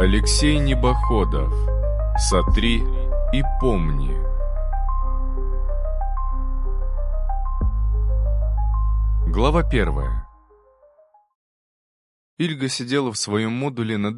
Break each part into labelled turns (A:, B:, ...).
A: Алексей Небоходов. Сотри и помни. Глава 1. Ильга сидела в своем модуле на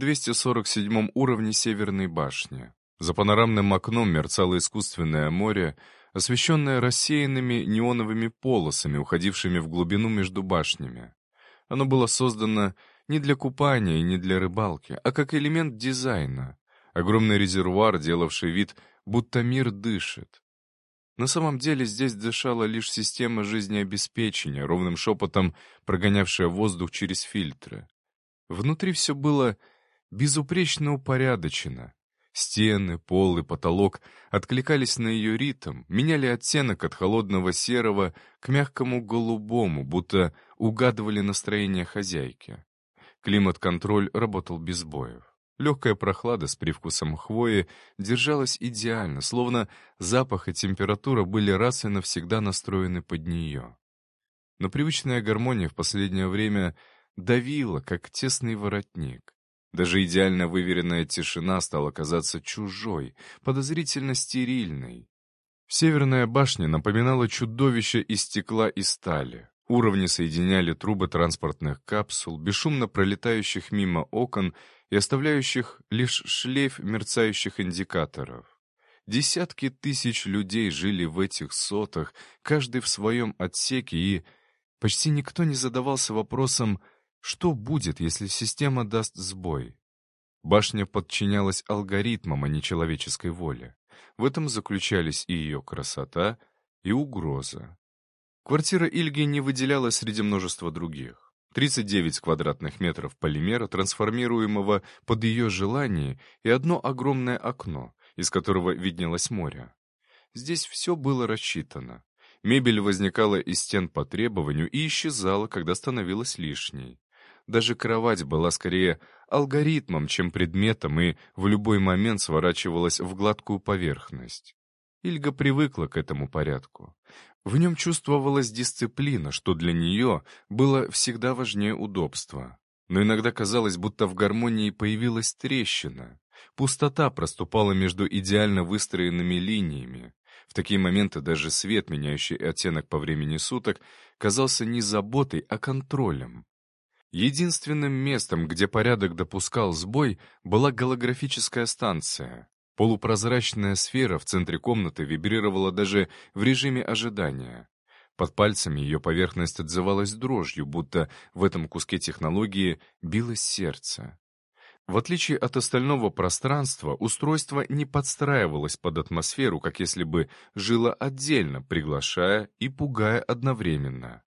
A: 247 уровне Северной башни. За панорамным окном мерцало искусственное море, освещенное рассеянными неоновыми полосами, уходившими в глубину между башнями. Оно было создано не для купания и не для рыбалки, а как элемент дизайна. Огромный резервуар, делавший вид, будто мир дышит. На самом деле здесь дышала лишь система жизнеобеспечения, ровным шепотом прогонявшая воздух через фильтры. Внутри все было безупречно упорядочено. Стены, пол и потолок откликались на ее ритм, меняли оттенок от холодного серого к мягкому голубому, будто угадывали настроение хозяйки. Климат-контроль работал без сбоев. Легкая прохлада с привкусом хвои держалась идеально, словно запах и температура были раз и навсегда настроены под нее. Но привычная гармония в последнее время давила, как тесный воротник. Даже идеально выверенная тишина стала казаться чужой, подозрительно стерильной. Северная башня напоминала чудовище из стекла и стали. Уровни соединяли трубы транспортных капсул, бесшумно пролетающих мимо окон и оставляющих лишь шлейф мерцающих индикаторов. Десятки тысяч людей жили в этих сотах, каждый в своем отсеке, и почти никто не задавался вопросом, что будет, если система даст сбой. Башня подчинялась алгоритмам, а не человеческой воле. В этом заключались и ее красота, и угроза. Квартира Ильги не выделялась среди множества других. 39 квадратных метров полимера, трансформируемого под ее желание, и одно огромное окно, из которого виднелось море. Здесь все было рассчитано. Мебель возникала из стен по требованию и исчезала, когда становилась лишней. Даже кровать была скорее алгоритмом, чем предметом, и в любой момент сворачивалась в гладкую поверхность. Ильга привыкла к этому порядку. В нем чувствовалась дисциплина, что для нее было всегда важнее удобства. Но иногда казалось, будто в гармонии появилась трещина. Пустота проступала между идеально выстроенными линиями. В такие моменты даже свет, меняющий оттенок по времени суток, казался не заботой, а контролем. Единственным местом, где порядок допускал сбой, была голографическая станция. Полупрозрачная сфера в центре комнаты вибрировала даже в режиме ожидания. Под пальцами ее поверхность отзывалась дрожью, будто в этом куске технологии билось сердце. В отличие от остального пространства, устройство не подстраивалось под атмосферу, как если бы жило отдельно, приглашая и пугая одновременно.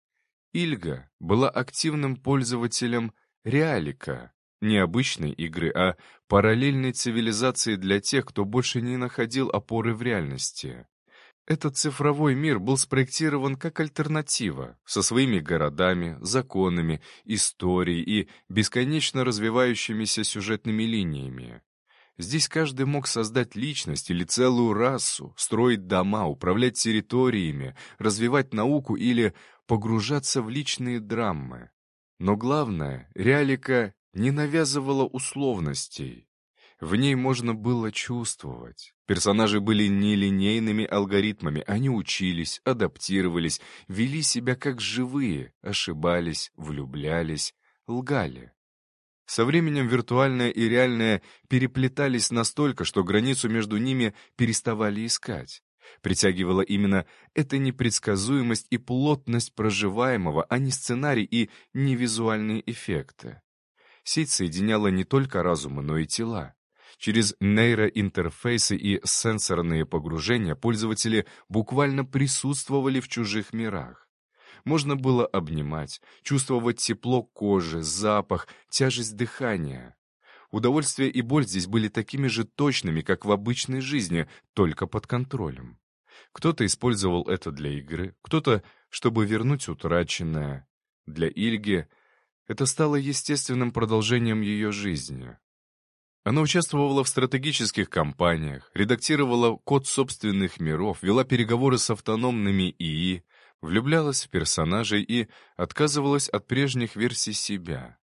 A: Ильга была активным пользователем реалика, не обычной игры, а параллельной цивилизации для тех, кто больше не находил опоры в реальности. Этот цифровой мир был спроектирован как альтернатива, со своими городами, законами, историей и бесконечно развивающимися сюжетными линиями. Здесь каждый мог создать личность или целую расу, строить дома, управлять территориями, развивать науку или погружаться в личные драмы. Но главное, реалика не навязывала условностей. В ней можно было чувствовать. Персонажи были нелинейными алгоритмами, они учились, адаптировались, вели себя как живые, ошибались, влюблялись, лгали. Со временем виртуальное и реальное переплетались настолько, что границу между ними переставали искать. Притягивала именно эта непредсказуемость и плотность проживаемого, а не сценарий и не визуальные эффекты. Сеть соединяла не только разумы, но и тела. Через нейроинтерфейсы и сенсорные погружения пользователи буквально присутствовали в чужих мирах. Можно было обнимать, чувствовать тепло кожи, запах, тяжесть дыхания. Удовольствие и боль здесь были такими же точными, как в обычной жизни, только под контролем. Кто-то использовал это для игры, кто-то, чтобы вернуть утраченное. Для Ильги это стало естественным продолжением ее жизни. Она участвовала в стратегических кампаниях, редактировала код собственных миров, вела переговоры с автономными ИИ, влюблялась в персонажей и отказывалась от прежних версий себя.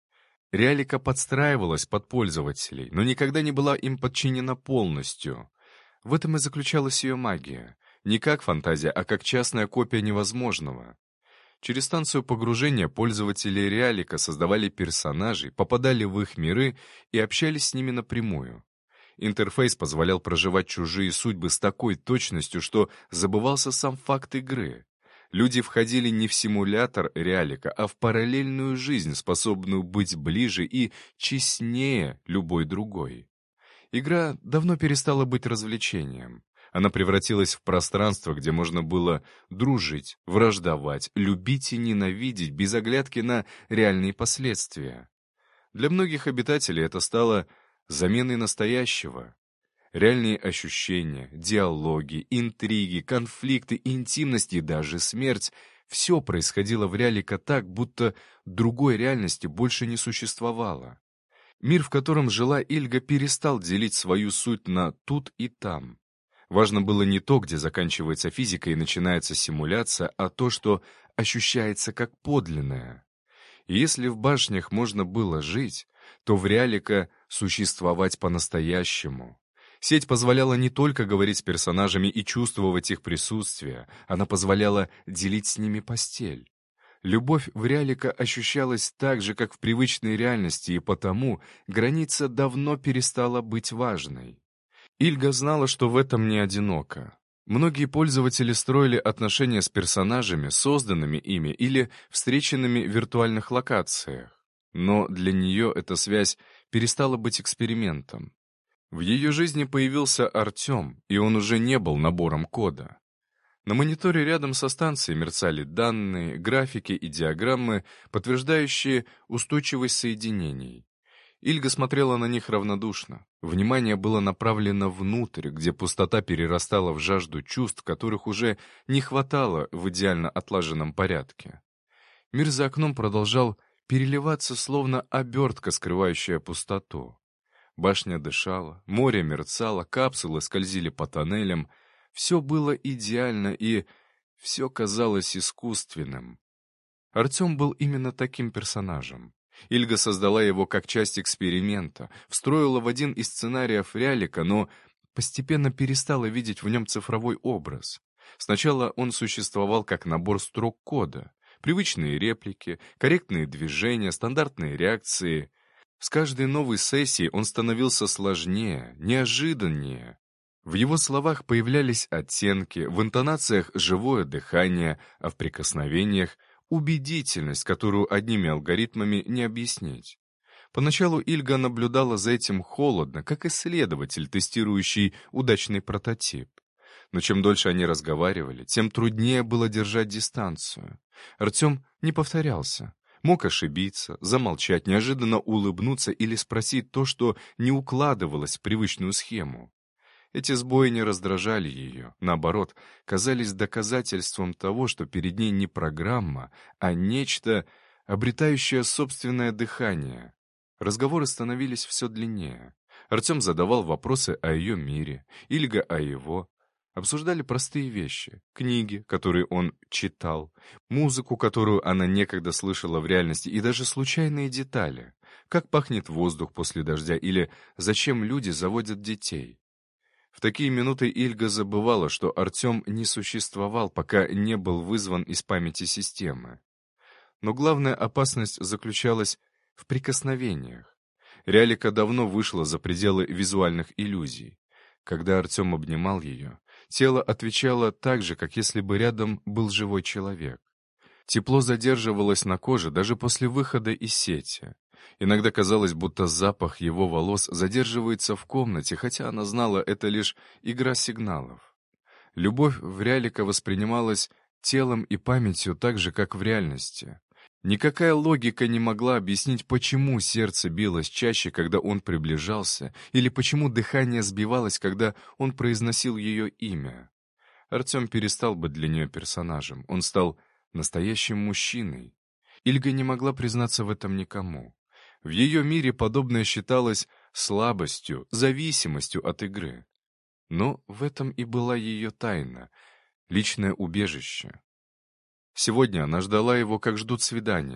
A: Реалика подстраивалась под пользователей, но никогда не была им подчинена полностью. В этом и заключалась ее магия. Не как фантазия, а как частная копия невозможного. Через станцию погружения пользователи Реалика создавали персонажей, попадали в их миры и общались с ними напрямую. Интерфейс позволял проживать чужие судьбы с такой точностью, что забывался сам факт игры. Люди входили не в симулятор Реалика, а в параллельную жизнь, способную быть ближе и честнее любой другой. Игра давно перестала быть развлечением. Она превратилась в пространство, где можно было дружить, враждовать, любить и ненавидеть без оглядки на реальные последствия. Для многих обитателей это стало заменой настоящего. Реальные ощущения, диалоги, интриги, конфликты, интимность и даже смерть — все происходило в Реалика так, будто другой реальности больше не существовало. Мир, в котором жила Ильга, перестал делить свою суть на тут и там. Важно было не то, где заканчивается физика и начинается симуляция, а то, что ощущается как подлинное. И если в башнях можно было жить, то в Реалика существовать по-настоящему. Сеть позволяла не только говорить с персонажами и чувствовать их присутствие, она позволяла делить с ними постель. Любовь в Реалика ощущалась так же, как в привычной реальности, и потому граница давно перестала быть важной. Ильга знала, что в этом не одинока. Многие пользователи строили отношения с персонажами, созданными ими или встреченными в виртуальных локациях. Но для нее эта связь перестала быть экспериментом. В ее жизни появился Артем, и он уже не был набором кода. На мониторе рядом со станцией мерцали данные, графики и диаграммы, подтверждающие устойчивость соединений. Ильга смотрела на них равнодушно. Внимание было направлено внутрь, где пустота перерастала в жажду чувств, которых уже не хватало в идеально отлаженном порядке. Мир за окном продолжал переливаться, словно обертка, скрывающая пустоту. Башня дышала, море мерцало, капсулы скользили по тоннелям. Все было идеально, и все казалось искусственным. Артем был именно таким персонажем. Ильга создала его как часть эксперимента, встроила в один из сценариев Реалика, но постепенно перестала видеть в нем цифровой образ. Сначала он существовал как набор строк кода, привычные реплики, корректные движения, стандартные реакции. С каждой новой сессией он становился сложнее, неожиданнее. В его словах появлялись оттенки, в интонациях живое дыхание, а в прикосновениях убедительность, которую одними алгоритмами не объяснить. Поначалу Ильга наблюдала за этим холодно, как исследователь, тестирующий удачный прототип. Но чем дольше они разговаривали, тем труднее было держать дистанцию. Артем не повторялся. Мог ошибиться, замолчать, неожиданно улыбнуться или спросить то, что не укладывалось в привычную схему. Эти сбои не раздражали ее, наоборот, казались доказательством того, что перед ней не программа, а нечто, обретающее собственное дыхание. Разговоры становились все длиннее. Артем задавал вопросы о ее мире, Ильга о его. Обсуждали простые вещи, книги, которые он читал, музыку, которую она некогда слышала в реальности, и даже случайные детали. Как пахнет воздух после дождя или зачем люди заводят детей. В такие минуты Ильга забывала, что Артем не существовал, пока не был вызван из памяти системы. Но главная опасность заключалась в прикосновениях. Реалика давно вышла за пределы визуальных иллюзий. Когда Артем обнимал ее, тело отвечало так же, как если бы рядом был живой человек. Тепло задерживалось на коже даже после выхода из сети. Иногда казалось, будто запах его волос задерживается в комнате, хотя она знала, это лишь игра сигналов. Любовь в Реалика воспринималась телом и памятью так же, как в реальности. Никакая логика не могла объяснить, почему сердце билось чаще, когда он приближался, или почему дыхание сбивалось, когда он произносил ее имя. Артем перестал быть для нее персонажем, он стал настоящим мужчиной. Ильга не могла признаться в этом никому. В ее мире подобное считалось слабостью, зависимостью от игры. Но в этом и была ее тайна, личное убежище. Сегодня она ждала его, как ждут свидания.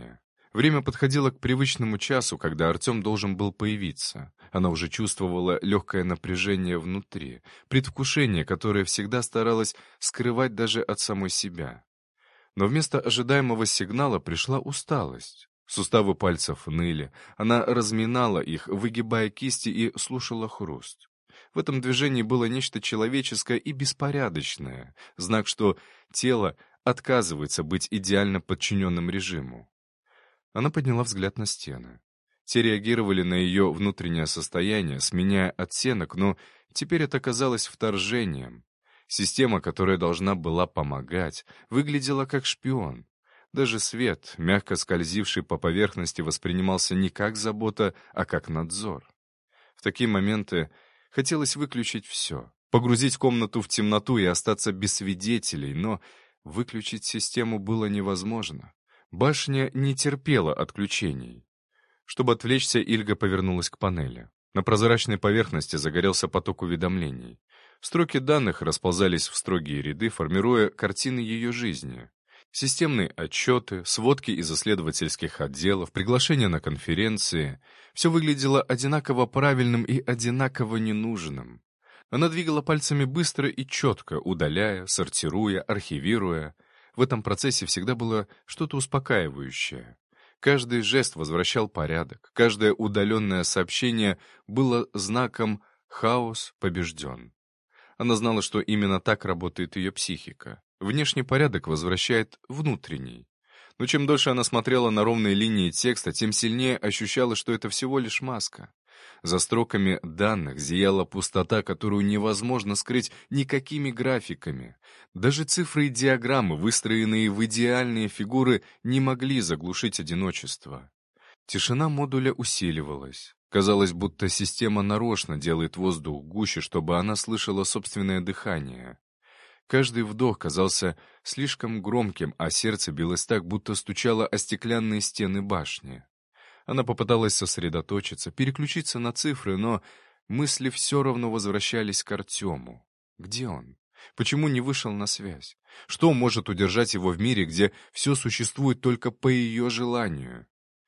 A: Время подходило к привычному часу, когда Артем должен был появиться. Она уже чувствовала легкое напряжение внутри, предвкушение, которое всегда старалась скрывать даже от самой себя. Но вместо ожидаемого сигнала пришла усталость. Суставы пальцев ныли, она разминала их, выгибая кисти, и слушала хруст. В этом движении было нечто человеческое и беспорядочное, знак, что тело отказывается быть идеально подчиненным режиму. Она подняла взгляд на стены. Те реагировали на ее внутреннее состояние, сменяя оттенок, но теперь это казалось вторжением. Система, которая должна была помогать, выглядела как шпион. Даже свет, мягко скользивший по поверхности, воспринимался не как забота, а как надзор. В такие моменты хотелось выключить все, погрузить комнату в темноту и остаться без свидетелей, но выключить систему было невозможно. Башня не терпела отключений. Чтобы отвлечься, Ильга повернулась к панели. На прозрачной поверхности загорелся поток уведомлений. Строки данных расползались в строгие ряды, формируя картины ее жизни. Системные отчеты, сводки из исследовательских отделов, приглашения на конференции — все выглядело одинаково правильным и одинаково ненужным. Она двигала пальцами быстро и четко, удаляя, сортируя, архивируя. В этом процессе всегда было что-то успокаивающее. Каждый жест возвращал порядок, каждое удаленное сообщение было знаком «хаос побежден». Она знала, что именно так работает ее психика. Внешний порядок возвращает внутренний. Но чем дольше она смотрела на ровные линии текста, тем сильнее ощущала, что это всего лишь маска. За строками данных зияла пустота, которую невозможно скрыть никакими графиками. Даже цифры и диаграммы, выстроенные в идеальные фигуры, не могли заглушить одиночество. Тишина модуля усиливалась. Казалось, будто система нарочно делает воздух гуще, чтобы она слышала собственное дыхание. Каждый вдох казался слишком громким, а сердце билось так, будто стучало о стеклянные стены башни. Она попыталась сосредоточиться, переключиться на цифры, но мысли все равно возвращались к Артему. Где он? Почему не вышел на связь? Что может удержать его в мире, где все существует только по ее желанию?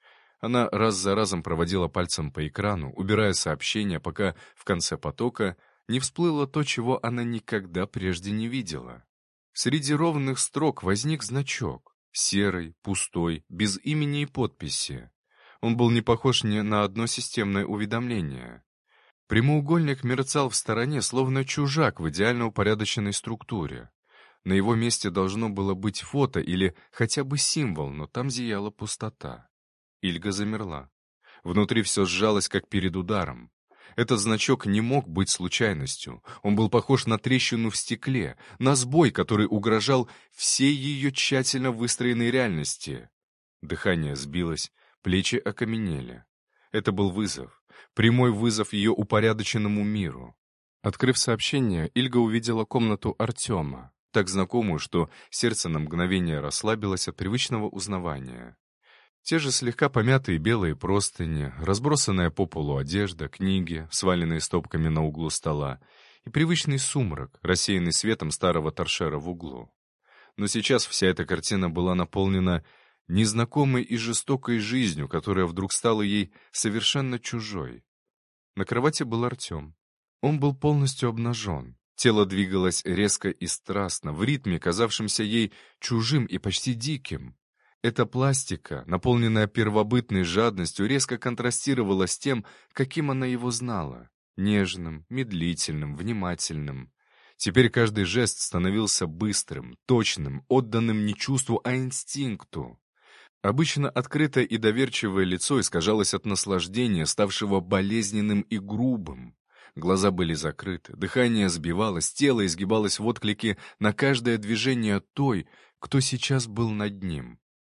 A: Она раз за разом проводила пальцем по экрану, убирая сообщения, пока в конце потока не всплыло то, чего она никогда прежде не видела. Среди ровных строк возник значок, серый, пустой, без имени и подписи. Он был не похож ни на одно системное уведомление. Прямоугольник мерцал в стороне, словно чужак в идеально упорядоченной структуре. На его месте должно было быть фото или хотя бы символ, но там зияла пустота. Ильга замерла. Внутри все сжалось, как перед ударом. Этот значок не мог быть случайностью. Он был похож на трещину в стекле, на сбой, который угрожал всей ее тщательно выстроенной реальности. Дыхание сбилось, плечи окаменели. Это был вызов, прямой вызов ее упорядоченному миру. Открыв сообщение, Ильга увидела комнату Артема, так знакомую, что сердце на мгновение расслабилось от привычного узнавания. Те же слегка помятые белые простыни, разбросанная по полу одежда, книги, сваленные стопками на углу стола, и привычный сумрак, рассеянный светом старого торшера в углу. Но сейчас вся эта картина была наполнена незнакомой и жестокой жизнью, которая вдруг стала ей совершенно чужой. На кровати был Артем. Он был полностью обнажен. Тело двигалось резко и страстно, в ритме, казавшемся ей чужим и почти диким. Эта пластика, наполненная первобытной жадностью, резко контрастировала с тем, каким она его знала. Нежным, медлительным, внимательным. Теперь каждый жест становился быстрым, точным, отданным не чувству, а инстинкту. Обычно открытое и доверчивое лицо искажалось от наслаждения, ставшего болезненным и грубым. Глаза были закрыты, дыхание сбивалось, тело изгибалось в отклике на каждое движение той, кто сейчас был над ним.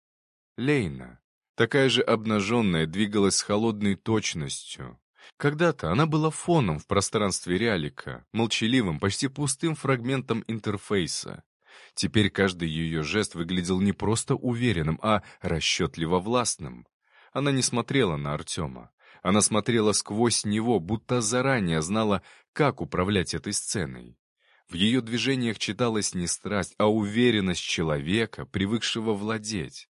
A: Лейна, такая же обнаженная, двигалась с холодной точностью. Когда-то она была фоном в пространстве реалика, молчаливым, почти пустым фрагментом интерфейса. Теперь каждый ее жест выглядел не просто уверенным, а расчетливо властным. Она не смотрела на Артема. Она смотрела сквозь него, будто заранее знала, как управлять этой сценой. В ее движениях читалась не страсть, а уверенность человека, привыкшего владеть.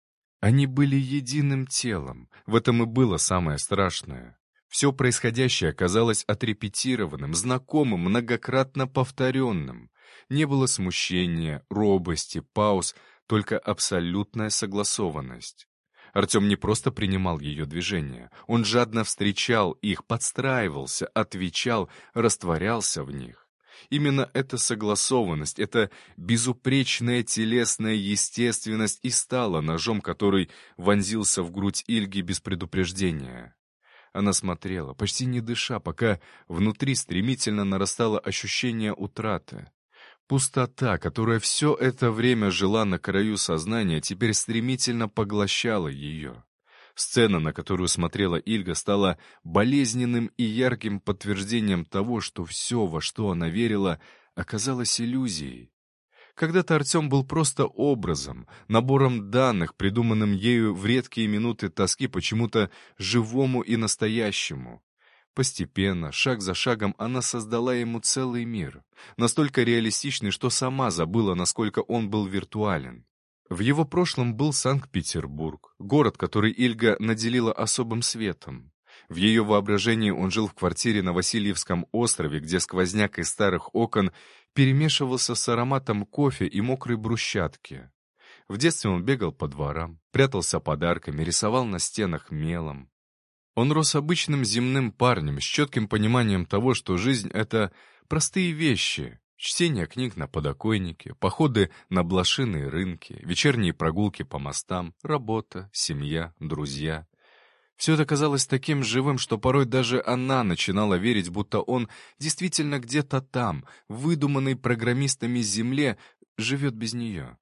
A: Они были единым телом, в этом и было самое страшное. Все происходящее оказалось отрепетированным, знакомым, многократно повторенным. Не было смущения, робости, пауз, только абсолютная согласованность. Артем не просто принимал ее движения, он жадно встречал их, подстраивался, отвечал, растворялся в них. Именно эта согласованность, эта безупречная телесная естественность и стала ножом, который вонзился в грудь Ильги без предупреждения. Она смотрела, почти не дыша, пока внутри стремительно нарастало ощущение утраты. Пустота, которая все это время жила на краю сознания, теперь стремительно поглощала ее. Сцена, на которую смотрела Ильга, стала болезненным и ярким подтверждением того, что все, во что она верила, оказалось иллюзией. Когда-то Артем был просто образом, набором данных, придуманным ею в редкие минуты тоски почему-то живому и настоящему. Постепенно, шаг за шагом, она создала ему целый мир, настолько реалистичный, что сама забыла, насколько он был виртуален. В его прошлом был Санкт-Петербург, город, который Ильга наделила особым светом. В ее воображении он жил в квартире на Васильевском острове, где сквозняк из старых окон перемешивался с ароматом кофе и мокрой брусчатки. В детстве он бегал по дворам, прятался подарками, рисовал на стенах мелом. Он рос обычным земным парнем с четким пониманием того, что жизнь — это простые вещи. Чтение книг на подоконнике, походы на блошиные рынки, вечерние прогулки по мостам, работа, семья, друзья. Все это казалось таким живым, что порой даже она начинала верить, будто он действительно где-то там, выдуманный программистами Земле, живет без нее.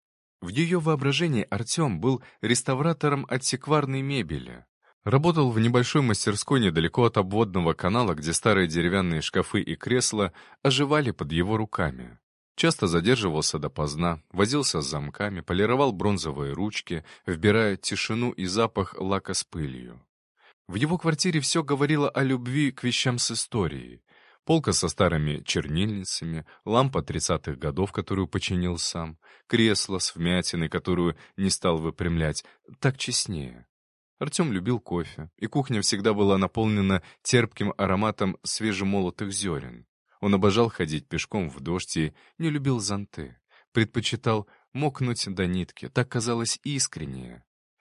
A: В ее воображении Артем был реставратором антикварной мебели. Работал в небольшой мастерской недалеко от обводного канала, где старые деревянные шкафы и кресла оживали под его руками. Часто задерживался допоздна, возился с замками, полировал бронзовые ручки, вбирая тишину и запах лака с пылью. В его квартире все говорило о любви к вещам с историей. Полка со старыми чернильницами, лампа 30-х годов, которую починил сам, кресло с вмятиной, которую не стал выпрямлять, так честнее. Артем любил кофе, и кухня всегда была наполнена терпким ароматом свежемолотых зерен. Он обожал ходить пешком в дождь и не любил зонты. Предпочитал мокнуть до нитки, так казалось искреннее.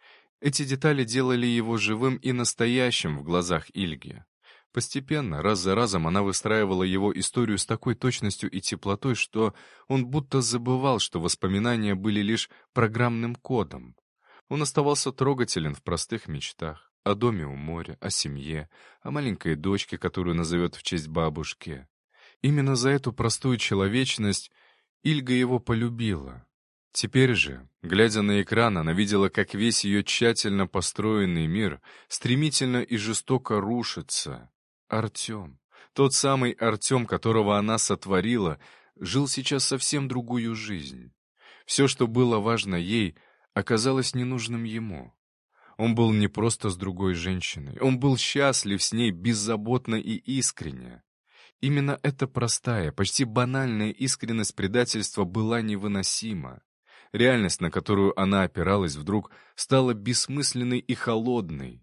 A: Эти детали делали его живым и настоящим в глазах Ильги. Постепенно, раз за разом, она выстраивала его историю с такой точностью и теплотой, что он будто забывал, что воспоминания были лишь программным кодом. Он оставался трогателен в простых мечтах, о доме у моря, о семье, о маленькой дочке, которую назовет в честь бабушки. Именно за эту простую человечность Ильга его полюбила. Теперь же, глядя на экран, она видела, как весь ее тщательно построенный мир стремительно и жестоко рушится. Артем, тот самый Артем, которого она сотворила, жил сейчас совсем другую жизнь. Все, что было важно ей, оказалось ненужным ему. Он был не просто с другой женщиной, он был счастлив с ней беззаботно и искренне. Именно эта простая, почти банальная искренность предательства была невыносима. Реальность, на которую она опиралась, вдруг стала бессмысленной и холодной.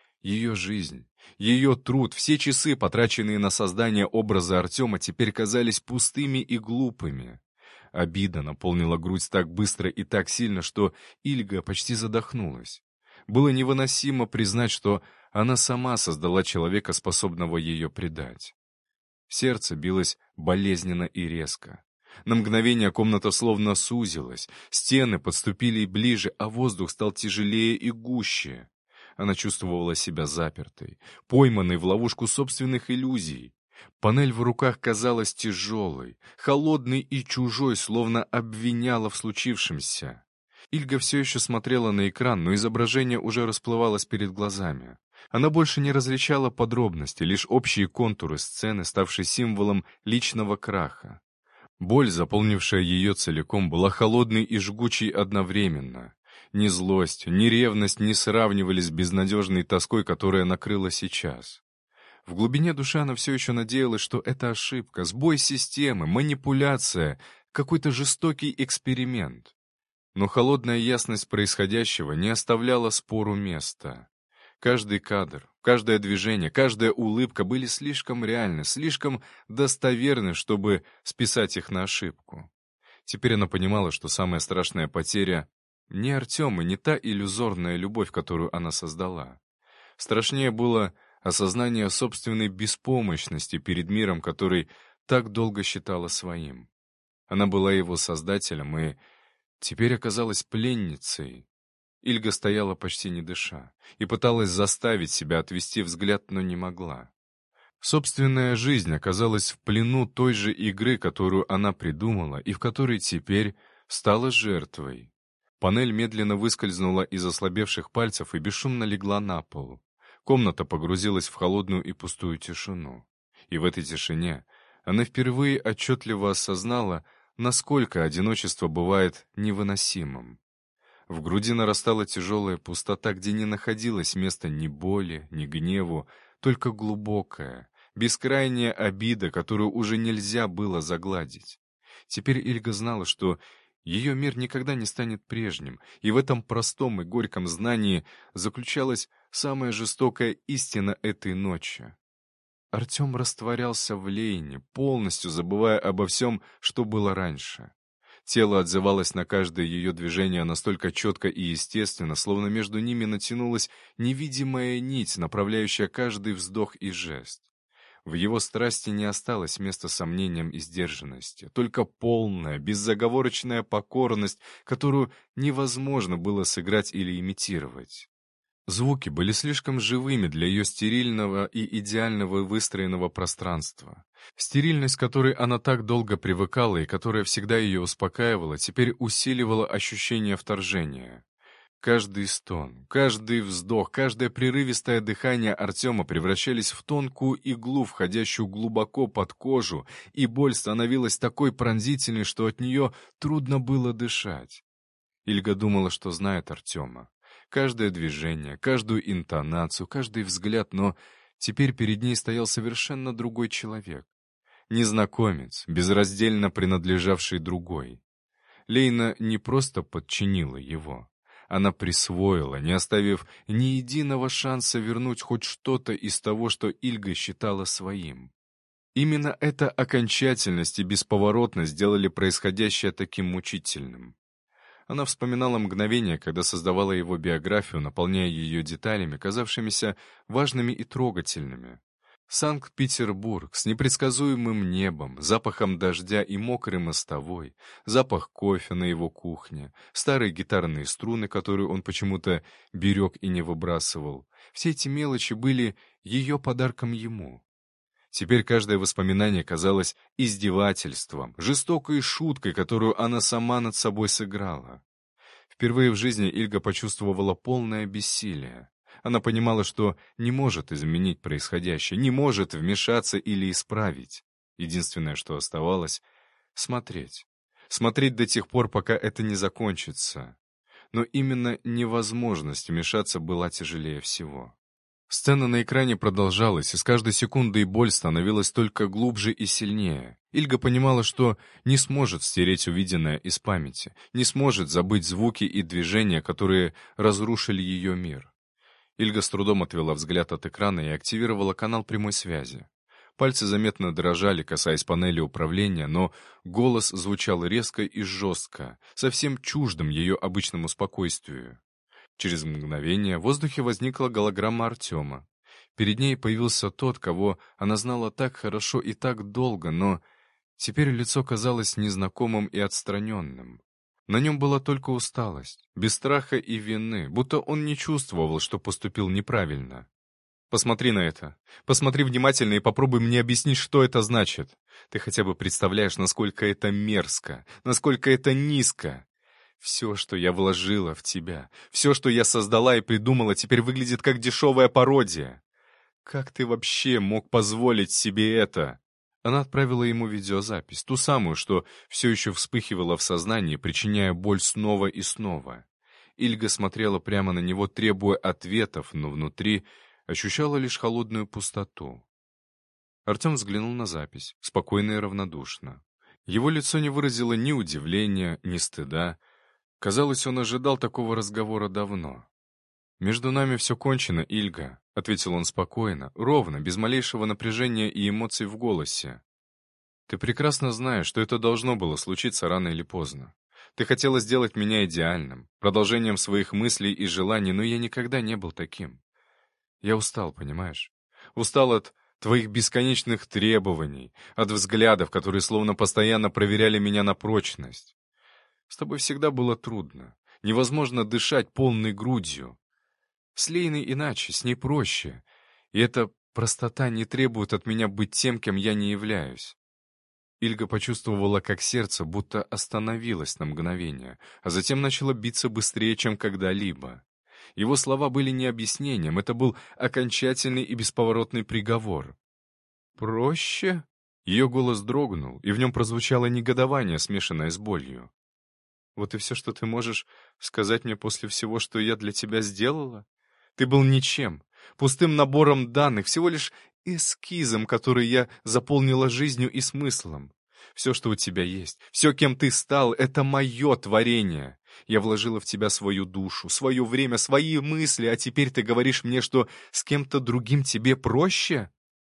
A: Ее жизнь, ее труд, все часы, потраченные на создание образа Артема, теперь казались пустыми и глупыми. Обида наполнила грудь так быстро и так сильно, что Ильга почти задохнулась. Было невыносимо признать, что она сама создала человека, способного ее предать. Сердце билось болезненно и резко. На мгновение комната словно сузилась, стены подступили ближе, а воздух стал тяжелее и гуще. Она чувствовала себя запертой, пойманной в ловушку собственных иллюзий. Панель в руках казалась тяжелой, холодной и чужой, словно обвиняла в случившемся. Ильга все еще смотрела на экран, но изображение уже расплывалось перед глазами. Она больше не различала подробности, лишь общие контуры сцены, ставшей символом личного краха. Боль, заполнившая ее целиком, была холодной и жгучей одновременно. Ни злость, ни ревность не сравнивались с безнадежной тоской, которая накрыла сейчас. В глубине души она все еще надеялась, что это ошибка, сбой системы, манипуляция, какой-то жестокий эксперимент. Но холодная ясность происходящего не оставляла спору места. Каждый кадр, каждое движение, каждая улыбка были слишком реальны, слишком достоверны, чтобы списать их на ошибку. Теперь она понимала, что самая страшная потеря — не Артем и не та иллюзорная любовь, которую она создала. Страшнее было осознание собственной беспомощности перед миром, который так долго считала своим. Она была его создателем и теперь оказалась пленницей. Ильга стояла почти не дыша и пыталась заставить себя отвести взгляд, но не могла. Собственная жизнь оказалась в плену той же игры, которую она придумала и в которой теперь стала жертвой. Панель медленно выскользнула из ослабевших пальцев и бесшумно легла на пол. Комната погрузилась в холодную и пустую тишину. И в этой тишине она впервые отчетливо осознала, насколько одиночество бывает невыносимым. В груди нарастала тяжелая пустота, где не находилось места ни боли, ни гневу, только глубокая, бескрайняя обида, которую уже нельзя было загладить. Теперь Ильга знала, что ее мир никогда не станет прежним, и в этом простом и горьком знании заключалась самая жестокая истина этой ночи. Артем растворялся в Лейне, полностью забывая обо всем, что было раньше. Тело отзывалось на каждое ее движение настолько четко и естественно, словно между ними натянулась невидимая нить, направляющая каждый вздох и жест. В его страсти не осталось места сомнениям и сдержанности, только полная, безоговорочная покорность, которую невозможно было сыграть или имитировать. Звуки были слишком живыми для ее стерильного и идеального выстроенного пространства. Стерильность, к которой она так долго привыкала и которая всегда ее успокаивала, теперь усиливала ощущение вторжения. Каждый стон, каждый вздох, каждое прерывистое дыхание Артема превращались в тонкую иглу, входящую глубоко под кожу, и боль становилась такой пронзительной, что от нее трудно было дышать. Ильга думала, что знает Артема. Каждое движение, каждую интонацию, каждый взгляд, но теперь перед ней стоял совершенно другой человек. Незнакомец, безраздельно принадлежавший другой. Лейна не просто подчинила его. Она присвоила, не оставив ни единого шанса вернуть хоть что-то из того, что Ильга считала своим. Именно эта окончательность и бесповоротность сделали происходящее таким мучительным. Она вспоминала мгновение, когда создавала его биографию, наполняя ее деталями, казавшимися важными и трогательными. Санкт-Петербург с непредсказуемым небом, запахом дождя и мокрой мостовой, запах кофе на его кухне, старые гитарные струны, которые он почему-то берег и не выбрасывал. Все эти мелочи были ее подарком ему. Теперь каждое воспоминание казалось издевательством, жестокой шуткой, которую она сама над собой сыграла. Впервые в жизни Ильга почувствовала полное бессилие. Она понимала, что не может изменить происходящее, не может вмешаться или исправить. Единственное, что оставалось — смотреть. Смотреть до тех пор, пока это не закончится. Но именно невозможность вмешаться была тяжелее всего. Сцена на экране продолжалась, и с каждой секундой боль становилась только глубже и сильнее. Ильга понимала, что не сможет стереть увиденное из памяти, не сможет забыть звуки и движения, которые разрушили ее мир. Ильга с трудом отвела взгляд от экрана и активировала канал прямой связи. Пальцы заметно дрожали, касаясь панели управления, но голос звучал резко и жестко, совсем чуждым ее обычному спокойствию. Через мгновение в воздухе возникла голограмма Артема. Перед ней появился тот, кого она знала так хорошо и так долго, но теперь лицо казалось незнакомым и отстраненным. На нем была только усталость, без страха и вины, будто он не чувствовал, что поступил неправильно. «Посмотри на это. Посмотри внимательно и попробуй мне объяснить, что это значит. Ты хотя бы представляешь, насколько это мерзко, насколько это низко. Все, что я вложила в тебя, все, что я создала и придумала, теперь выглядит как дешевая пародия. Как ты вообще мог позволить себе это?» Она отправила ему видеозапись, ту самую, что все еще вспыхивала в сознании, причиняя боль снова и снова. Ильга смотрела прямо на него, требуя ответов, но внутри ощущала лишь холодную пустоту. Артем взглянул на запись, спокойно и равнодушно. Его лицо не выразило ни удивления, ни стыда, Казалось, он ожидал такого разговора давно. «Между нами все кончено, Ильга», — ответил он спокойно, ровно, без малейшего напряжения и эмоций в голосе. «Ты прекрасно знаешь, что это должно было случиться рано или поздно. Ты хотела сделать меня идеальным, продолжением своих мыслей и желаний, но я никогда не был таким. Я устал, понимаешь? Устал от твоих бесконечных требований, от взглядов, которые словно постоянно проверяли меня на прочность. С тобой всегда было трудно. Невозможно дышать полной грудью. С Лейной иначе, с ней проще. И эта простота не требует от меня быть тем, кем я не являюсь». Ильга почувствовала, как сердце будто остановилось на мгновение, а затем начало биться быстрее, чем когда-либо. Его слова были не объяснением, это был окончательный и бесповоротный приговор. «Проще?» Ее голос дрогнул, и в нем прозвучало негодование, смешанное с болью. «Вот и все, что ты можешь сказать мне после всего, что я для тебя сделала? Ты был ничем, пустым набором данных, всего лишь эскизом, который я заполнила жизнью и смыслом. Все, что у тебя есть, все, кем ты стал, — это мое творение. Я вложила в тебя свою душу, свое время, свои мысли, а теперь ты говоришь мне, что с кем-то другим тебе проще?»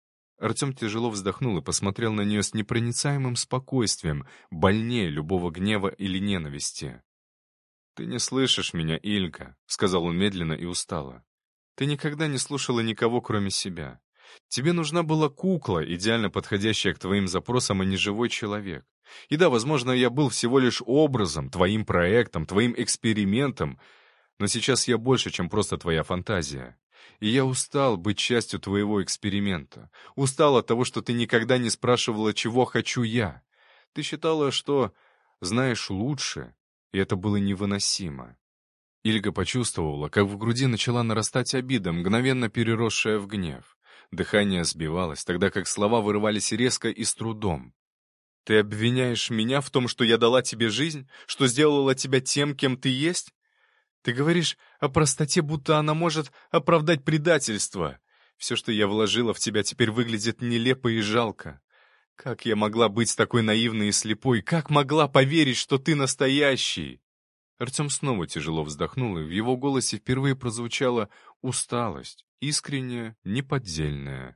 A: Артем тяжело вздохнул и посмотрел на нее с непроницаемым спокойствием, больнее любого гнева или ненависти. «Ты не слышишь меня, Ильга», — сказал он медленно и устало. «Ты никогда не слушала никого, кроме себя. Тебе нужна была кукла, идеально подходящая к твоим запросам, а не живой человек. И да, возможно, я был всего лишь образом, твоим проектом, твоим экспериментом, но сейчас я больше, чем просто твоя фантазия. И я устал быть частью твоего эксперимента. Устал от того, что ты никогда не спрашивала, чего хочу я. Ты считала, что знаешь лучше, и это было невыносимо». Ильга почувствовала, как в груди начала нарастать обида, мгновенно переросшая в гнев. Дыхание сбивалось, тогда как слова вырывались резко и с трудом. «Ты обвиняешь меня в том, что я дала тебе жизнь, что сделала тебя тем, кем ты есть? Ты говоришь о простоте, будто она может оправдать предательство. Все, что я вложила в тебя, теперь выглядит нелепо и жалко. Как я могла быть такой наивной и слепой? Как могла поверить, что ты настоящий?» Артем снова тяжело вздохнул, и в его голосе впервые прозвучала усталость, искренняя, неподдельная.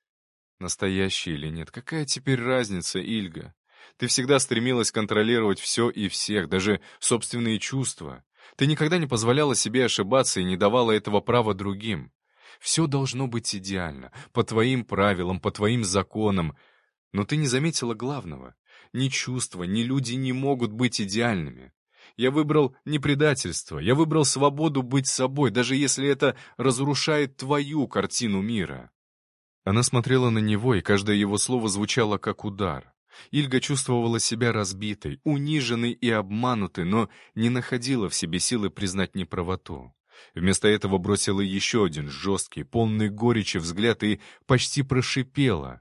A: «Настоящий или нет, какая теперь разница, Ильга? Ты всегда стремилась контролировать все и всех, даже собственные чувства. Ты никогда не позволяла себе ошибаться и не давала этого права другим. Все должно быть идеально, по твоим правилам, по твоим законам. Но ты не заметила главного. Ни чувства, ни люди не могут быть идеальными. Я выбрал не предательство, я выбрал свободу быть собой, даже если это разрушает твою картину мира». Она смотрела на него, и каждое его слово звучало как удар. Ильга чувствовала себя разбитой, униженной и обманутой, но не находила в себе силы признать неправоту. Вместо этого бросила еще один жесткий, полный горечи взгляд и почти прошипела.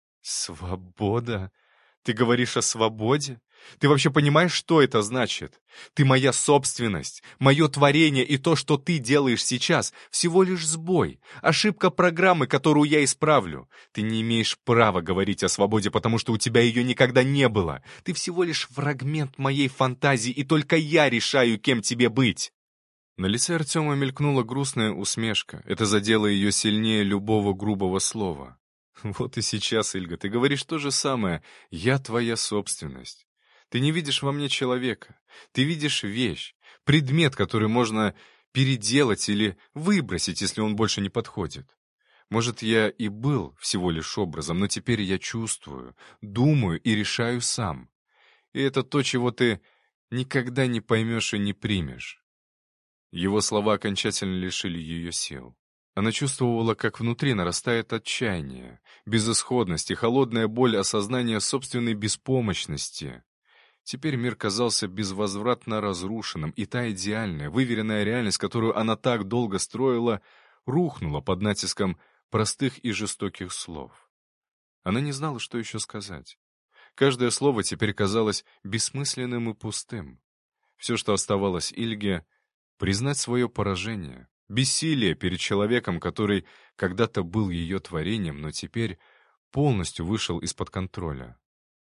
A: «Свобода? Ты говоришь о свободе? Ты вообще понимаешь, что это значит? Ты моя собственность, мое творение, и то, что ты делаешь сейчас, всего лишь сбой, ошибка программы, которую я исправлю. Ты не имеешь права говорить о свободе, потому что у тебя ее никогда не было. Ты всего лишь фрагмент моей фантазии, и только я решаю, кем тебе быть». На лице Артема мелькнула грустная усмешка. Это задело ее сильнее любого грубого слова. «Вот и сейчас, Ильга, ты говоришь то же самое. Я твоя собственность. Ты не видишь во мне человека. Ты видишь вещь, предмет, который можно переделать или выбросить, если он больше не подходит. Может, я и был всего лишь образом, но теперь я чувствую, думаю и решаю сам. И это то, чего ты никогда не поймешь и не примешь». Его слова окончательно лишили ее сил. Она чувствовала, как внутри нарастает отчаяние, безысходность и холодная боль осознания собственной беспомощности. Теперь мир казался безвозвратно разрушенным, и та идеальная, выверенная реальность, которую она так долго строила, рухнула под натиском простых и жестоких слов. Она не знала, что еще сказать. Каждое слово теперь казалось бессмысленным и пустым. Все, что оставалось Ильге, — признать свое поражение, бессилие перед человеком, который когда-то был ее творением, но теперь полностью вышел из-под контроля.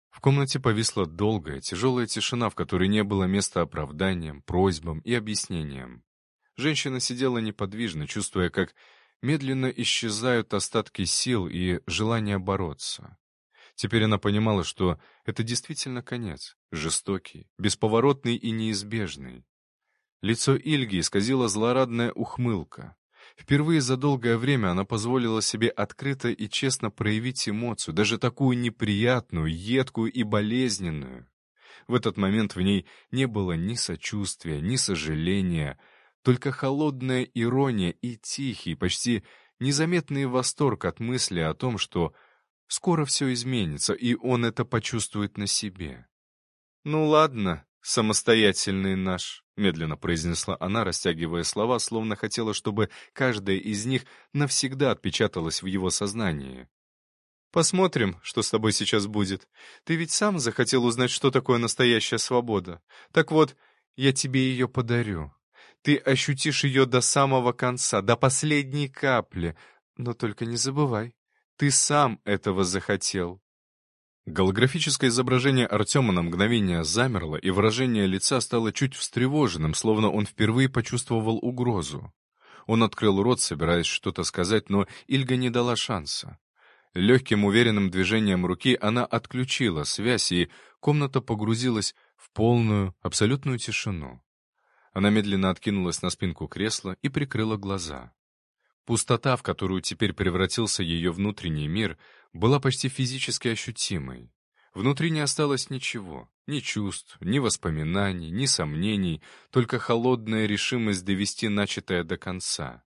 A: В комнате повисла долгая, тяжелая тишина, в которой не было места оправданиям, просьбам и объяснениям. Женщина сидела неподвижно, чувствуя, как медленно исчезают остатки сил и желания бороться. Теперь она понимала, что это действительно конец, жестокий, бесповоротный и неизбежный. Лицо Ильги исказила злорадная ухмылка. Впервые за долгое время она позволила себе открыто и честно проявить эмоцию, даже такую неприятную, едкую и болезненную. В этот момент в ней не было ни сочувствия, ни сожаления, только холодная ирония и тихий, почти незаметный восторг от мысли о том, что скоро все изменится, и он это почувствует на себе. «Ну ладно, самостоятельный наш», — медленно произнесла она, растягивая слова, словно хотела, чтобы каждая из них навсегда отпечаталась в его сознании. «Посмотрим, что с тобой сейчас будет. Ты ведь сам захотел узнать, что такое настоящая свобода. Так вот, я тебе ее подарю. Ты ощутишь ее до самого конца, до последней капли. Но только не забывай, ты сам этого захотел». Голографическое изображение Артема на мгновение замерло, и выражение лица стало чуть встревоженным, словно он впервые почувствовал угрозу. Он открыл рот, собираясь что-то сказать, но Ильга не дала шанса. Легким уверенным движением руки она отключила связь, и комната погрузилась в полную, абсолютную тишину. Она медленно откинулась на спинку кресла и прикрыла глаза. Пустота, в которую теперь превратился ее внутренний мир, была почти физически ощутимой. Внутри не осталось ничего, ни чувств, ни воспоминаний, ни сомнений, только холодная решимость довести начатое до конца.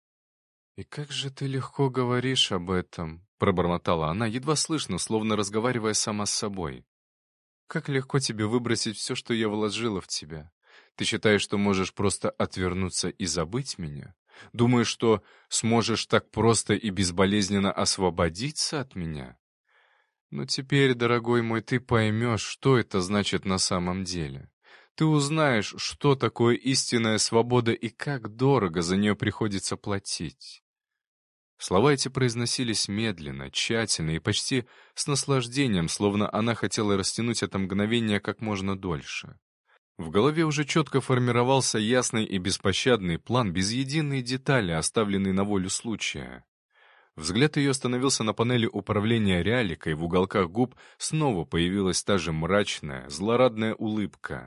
A: «И как же ты легко говоришь об этом», — пробормотала она, едва слышно, словно разговаривая сама с собой. «Как легко тебе выбросить все, что я вложила в тебя. Ты считаешь, что можешь просто отвернуться и забыть меня? Думаешь, что сможешь так просто и безболезненно освободиться от меня? Но теперь, дорогой мой, ты поймешь, что это значит на самом деле. Ты узнаешь, что такое истинная свобода и как дорого за нее приходится платить». Слова эти произносились медленно, тщательно и почти с наслаждением, словно она хотела растянуть это мгновение как можно дольше. В голове уже четко формировался ясный и беспощадный план, без единой детали, оставленный на волю случая. Взгляд ее остановился на панели управления реаликой, и в уголках губ снова появилась та же мрачная, злорадная улыбка.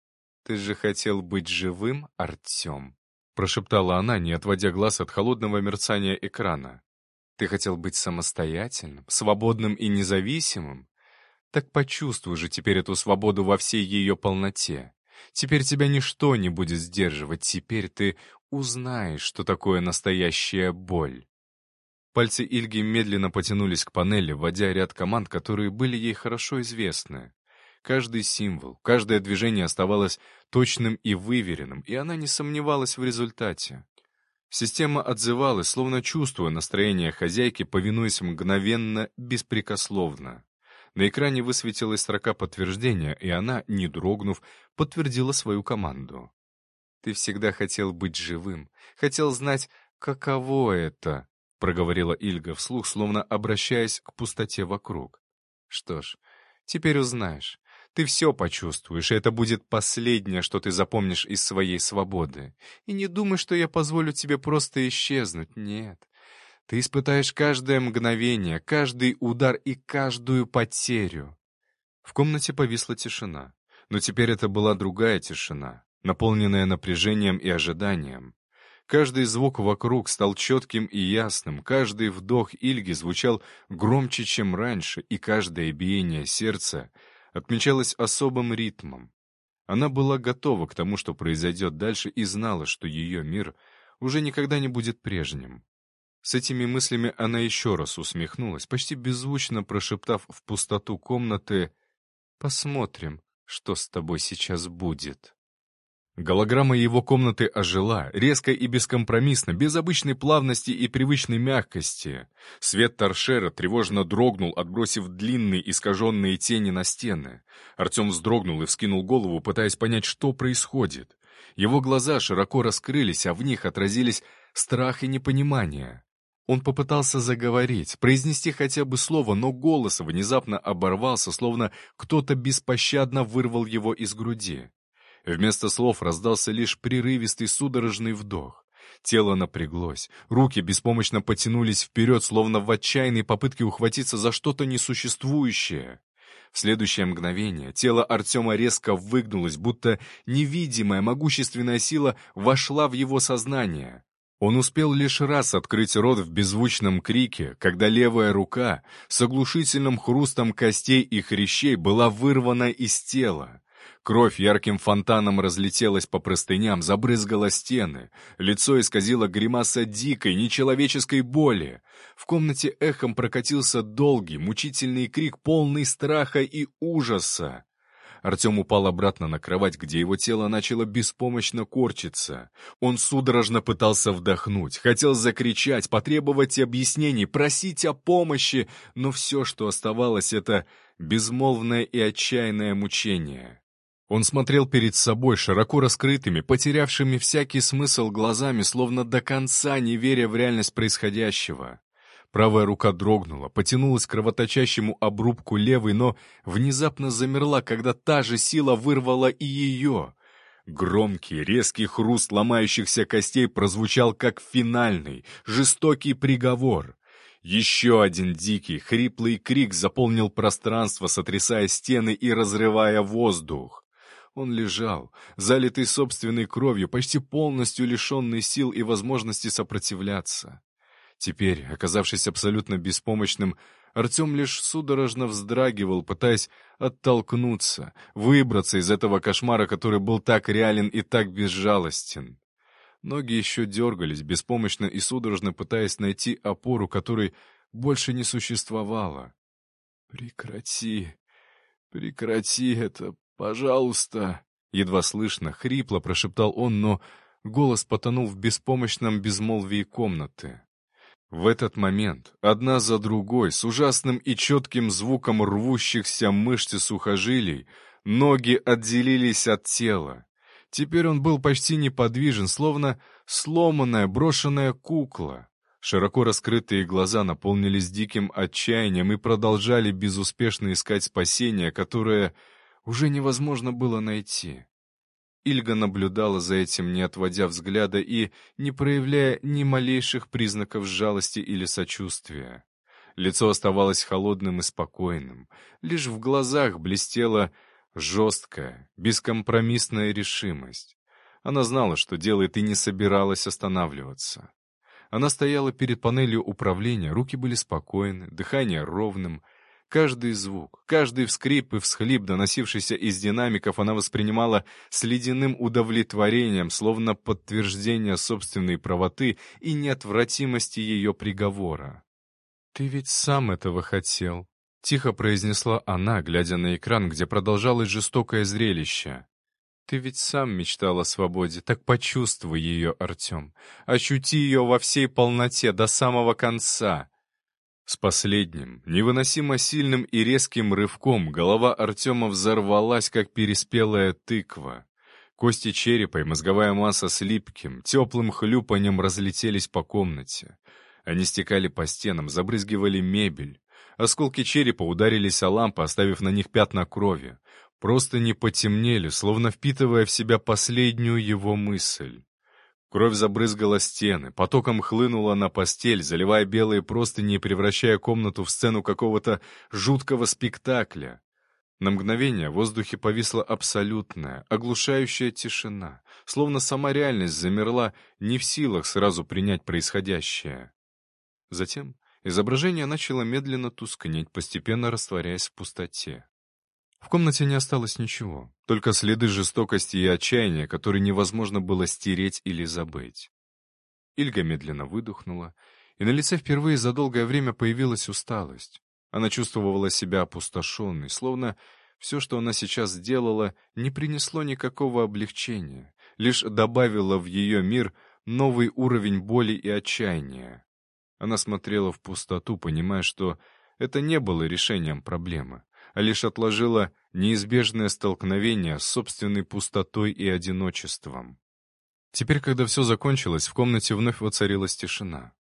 A: «Ты же хотел быть живым, Артем?» — прошептала она, не отводя глаз от холодного мерцания экрана. «Ты хотел быть самостоятельным, свободным и независимым? Так почувствуй же теперь эту свободу во всей ее полноте. Теперь тебя ничто не будет сдерживать, теперь ты узнаешь, что такое настоящая боль». Пальцы Ильги медленно потянулись к панели, вводя ряд команд, которые были ей хорошо известны. Каждый символ, каждое движение оставалось точным и выверенным, и она не сомневалась в результате. Система отзывалась, словно чувствуя настроение хозяйки, повинуясь мгновенно, беспрекословно. На экране высветилась строка подтверждения, и она, не дрогнув, подтвердила свою команду. «Ты всегда хотел быть живым, хотел знать, каково это», — проговорила Ильга вслух, словно обращаясь к пустоте вокруг. «Что ж, теперь узнаешь. Ты все почувствуешь, и это будет последнее, что ты запомнишь из своей свободы. И не думай, что я позволю тебе просто исчезнуть. Нет. Ты испытаешь каждое мгновение, каждый удар и каждую потерю». В комнате повисла тишина. Но теперь это была другая тишина, наполненная напряжением и ожиданием. Каждый звук вокруг стал четким и ясным, каждый вдох Ильги звучал громче, чем раньше, и каждое биение сердца отмечалось особым ритмом. Она была готова к тому, что произойдет дальше, и знала, что ее мир уже никогда не будет прежним. С этими мыслями она еще раз усмехнулась, почти беззвучно прошептав в пустоту комнаты: «Посмотрим, что с тобой сейчас будет». Голограмма его комнаты ожила, резко и бескомпромиссно, без обычной плавности и привычной мягкости. Свет торшера тревожно дрогнул, отбросив длинные искаженные тени на стены. Артем вздрогнул и вскинул голову, пытаясь понять, что происходит. Его глаза широко раскрылись, а в них отразились страх и непонимание. Он попытался заговорить, произнести хотя бы слово, но голос внезапно оборвался, словно кто-то беспощадно вырвал его из груди. Вместо слов раздался лишь прерывистый судорожный вдох. Тело напряглось, руки беспомощно потянулись вперед, словно в отчаянной попытке ухватиться за что-то несуществующее. В следующее мгновение тело Артема резко выгнулось, будто невидимая могущественная сила вошла в его сознание. Он успел лишь раз открыть рот в беззвучном крике, когда левая рука с оглушительным хрустом костей и хрящей была вырвана из тела. Кровь ярким фонтаном разлетелась по простыням, забрызгала стены. Лицо исказило гримаса дикой, нечеловеческой боли. В комнате эхом прокатился долгий, мучительный крик, полный страха и ужаса. Артем упал обратно на кровать, где его тело начало беспомощно корчиться. Он судорожно пытался вдохнуть, хотел закричать, потребовать объяснений, просить о помощи, но все, что оставалось, это безмолвное и отчаянное мучение. Он смотрел перед собой широко раскрытыми, потерявшими всякий смысл глазами, словно до конца не веря в реальность происходящего. Правая рука дрогнула, потянулась к кровоточащему обрубку левой, но внезапно замерла, когда та же сила вырвала и ее. Громкий, резкий хруст ломающихся костей прозвучал как финальный, жестокий приговор. Еще один дикий, хриплый крик заполнил пространство, сотрясая стены и разрывая воздух. Он лежал, залитый собственной кровью, почти полностью лишенный сил и возможности сопротивляться. Теперь, оказавшись абсолютно беспомощным, Артем лишь судорожно вздрагивал, пытаясь оттолкнуться, выбраться из этого кошмара, который был так реален и так безжалостен. Ноги еще дергались, беспомощно и судорожно пытаясь найти опору, которой больше не существовало. «Прекрати, прекрати это, пожалуйста!» Едва слышно, хрипло прошептал он, но голос потонул в беспомощном безмолвии комнаты. В этот момент, одна за другой, с ужасным и четким звуком рвущихся мышц и сухожилий, ноги отделились от тела. Теперь он был почти неподвижен, словно сломанная, брошенная кукла. Широко раскрытые глаза наполнились диким отчаянием и продолжали безуспешно искать спасение, которое уже невозможно было найти. Ильга наблюдала за этим, не отводя взгляда и не проявляя ни малейших признаков жалости или сочувствия. Лицо оставалось холодным и спокойным. Лишь в глазах блестела жесткая, бескомпромиссная решимость. Она знала, что делает, и не собиралась останавливаться. Она стояла перед панелью управления, руки были спокойны, дыхание ровным. Каждый звук, каждый вскрип и всхлип, доносившийся из динамиков, она воспринимала с ледяным удовлетворением, словно подтверждение собственной правоты и неотвратимости ее приговора. «Ты ведь сам этого хотел», — тихо произнесла она, глядя на экран, где продолжалось жестокое зрелище. «Ты ведь сам мечтал о свободе, так почувствуй ее, Артем. Ощути ее во всей полноте, до самого конца». С последним, невыносимо сильным и резким рывком голова Артема взорвалась, как переспелая тыква. Кости черепа и мозговая масса с липким, теплым хлюпаньем разлетелись по комнате. Они стекали по стенам, забрызгивали мебель. Осколки черепа ударились о лампы, оставив на них пятна крови. Просто не потемнели, словно впитывая в себя последнюю его мысль. Кровь забрызгала стены, потоком хлынула на постель, заливая белые простыни и превращая комнату в сцену какого-то жуткого спектакля. На мгновение в воздухе повисла абсолютная, оглушающая тишина, словно сама реальность замерла, не в силах сразу принять происходящее. Затем изображение начало медленно тускнеть, постепенно растворяясь в пустоте. В комнате не осталось ничего, только следы жестокости и отчаяния, которые невозможно было стереть или забыть. Ильга медленно выдохнула, и на лице впервые за долгое время появилась усталость. Она чувствовала себя опустошенной, словно все, что она сейчас сделала, не принесло никакого облегчения, лишь добавило в ее мир новый уровень боли и отчаяния. Она смотрела в пустоту, понимая, что это не было решением проблемы, а лишь отложила неизбежное столкновение с собственной пустотой и одиночеством. Теперь, когда все закончилось, в комнате вновь воцарилась тишина.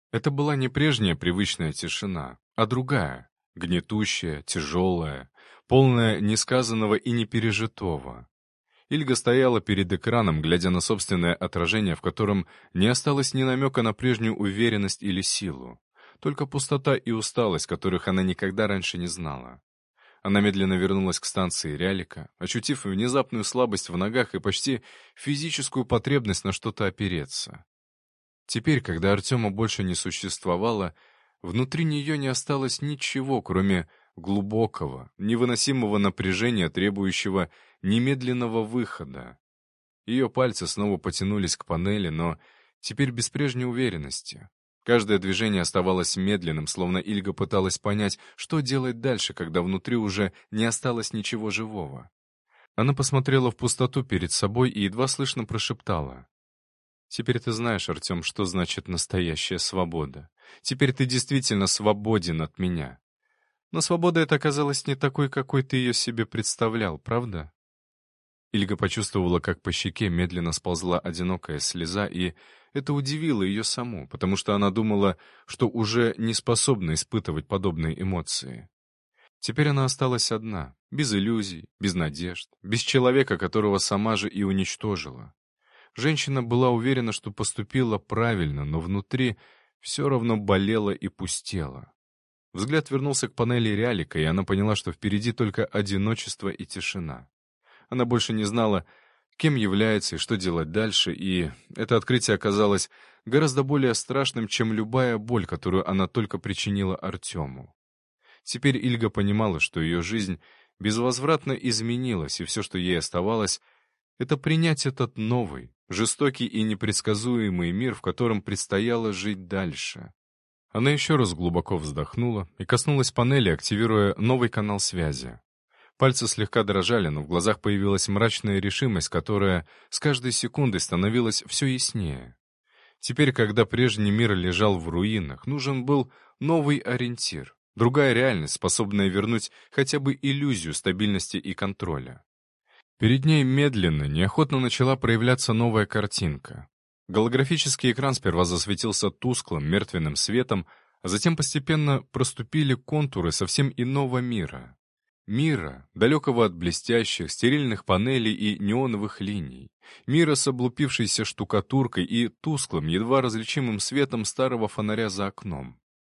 A: Это была не прежняя привычная тишина, а другая, гнетущая, тяжелая, полная несказанного и непережитого. Ильга стояла перед экраном, глядя на собственное отражение, в котором не осталось ни намека на прежнюю уверенность или силу, только пустота и усталость, которых она никогда раньше не знала. Она медленно вернулась к станции Рялика, ощутив внезапную слабость в ногах и почти физическую потребность на что-то опереться. Теперь, когда Артема больше не существовало, внутри нее не осталось ничего, кроме глубокого, невыносимого напряжения, требующего немедленного выхода. Ее пальцы снова потянулись к панели, но теперь без прежней уверенности. Каждое движение оставалось медленным, словно Ильга пыталась понять, что делать дальше, когда внутри уже не осталось ничего живого. Она посмотрела в пустоту перед собой и едва слышно прошептала: «Теперь ты знаешь, Артем, что значит настоящая свобода. Теперь ты действительно свободен от меня. Но свобода эта оказалась не такой, какой ты ее себе представлял, правда?» Ильга почувствовала, как по щеке медленно сползла одинокая слеза, и это удивило ее саму, потому что она думала, что уже не способна испытывать подобные эмоции. Теперь она осталась одна, без иллюзий, без надежд, без человека, которого сама же и уничтожила. Женщина была уверена, что поступила правильно, но внутри все равно болело и пустело. Взгляд вернулся к панели Рялика, и она поняла, что впереди только одиночество и тишина. Она больше не знала, кем является и что делать дальше, и это открытие оказалось гораздо более страшным, чем любая боль, которую она только причинила Артему. Теперь Ильга понимала, что ее жизнь безвозвратно изменилась, и все, что ей оставалось, это принять этот новый, жестокий и непредсказуемый мир, в котором предстояло жить дальше. Она еще раз глубоко вздохнула и коснулась панели, активируя новый канал связи. Пальцы слегка дрожали, но в глазах появилась мрачная решимость, которая с каждой секундой становилась все яснее. Теперь, когда прежний мир лежал в руинах, нужен был новый ориентир, другая реальность, способная вернуть хотя бы иллюзию стабильности и контроля. Перед ней медленно, неохотно начала проявляться новая картинка. Голографический экран сперва засветился тусклым, мертвенным светом, а затем постепенно проступили контуры совсем иного мира. Мира, далекого от блестящих, стерильных панелей и неоновых линий. Мира с облупившейся штукатуркой и тусклым, едва различимым светом старого фонаря за окном.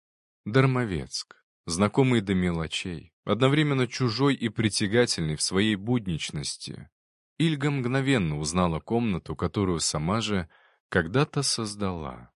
A: Дармовецк. Знакомый до мелочей, одновременно чужой и притягательный в своей будничности. Ильга мгновенно узнала комнату, которую сама же когда-то создала.